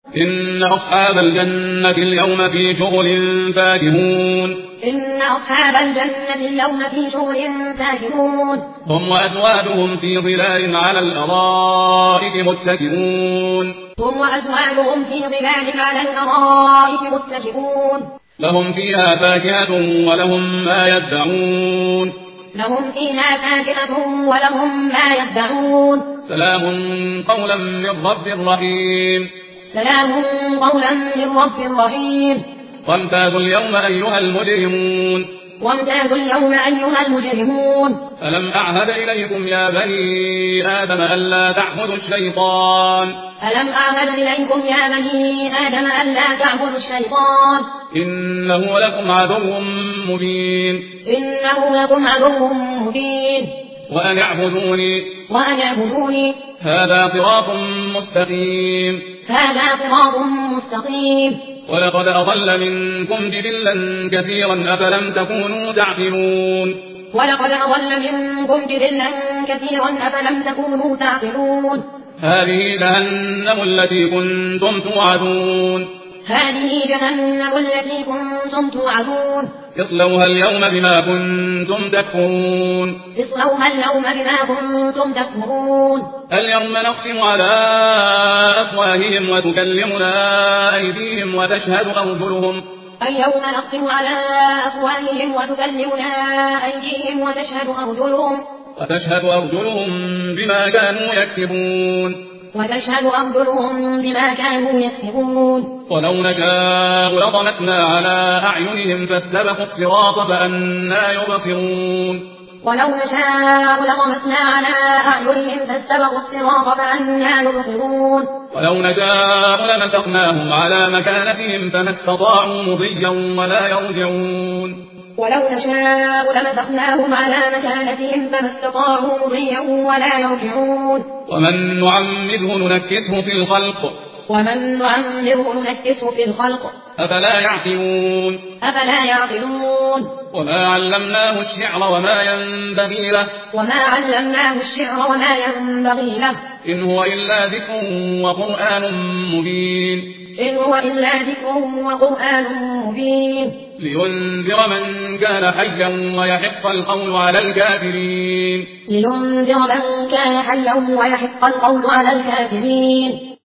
إن أصحاب الجنة اليوم في شغل فاكهون إن أصحاب الجنة اليوم في شغل فاكهون هم وأزواجهم في ظلال على الأرائك متكئون هم وأزواجهم في ظلال على الأرائك متكئون لهم فيها فاكهة ولهم ما يدعون لهم فيها فاكهة ولهم ما يدعون سلام قولا من رب رحيم سلام قولا من رب رحيم وامتازوا اليوم أيها المجرمون وامتازوا اليوم أيها المجرمون ألم أعهد إليكم يا بني آدم ألا تعبدوا الشيطان ألم أعهد إليكم يا بني آدم ألا تعبدوا الشيطان إنه لكم عدو مبين إنه لكم عدو مبين وأن اعبدوني هذا صراط مستقيم هذا صراط مستقيم ولقد أضل منكم جبلا كثيرا أفلم تكونوا تعقلون ولقد أضل منكم جبلا كثيرا أفلم تكونوا تعقلون هذه جهنم التي كنتم توعدون هذه جهنم التي كنتم توعدون اصلوها اليوم بما كنتم تكفرون اصلوها اليوم بما كنتم تكفرون اليوم نختم على أفواههم وتكلمنا أيديهم وتشهد أرجلهم اليوم نختم على أفواههم وتكلمنا أيديهم وتشهد أرجلهم بما كانوا يكسبون ولو نشاء لطمسنا على أعينهم فاستبقوا الصراط فأنى يبصرون ولو نشاء لطمسنا على أعينهم فاستبقوا الصراط فأنى يبصرون ولو نشاء لمسخناهم على مكانتهم فما استطاعوا مضيا ولا يرجعون ولو نشاء لمسخناهم على مكانتهم فما استطاعوا مضيا ولا يرجعون ومن نعمره ننكسه في الخلق أفلا يعقلون وما علمناه الشعر وما ينبغي له إن هو إلا ذكر وقرآن مبين لينذر من كان حيا ويحق القول على الكافرين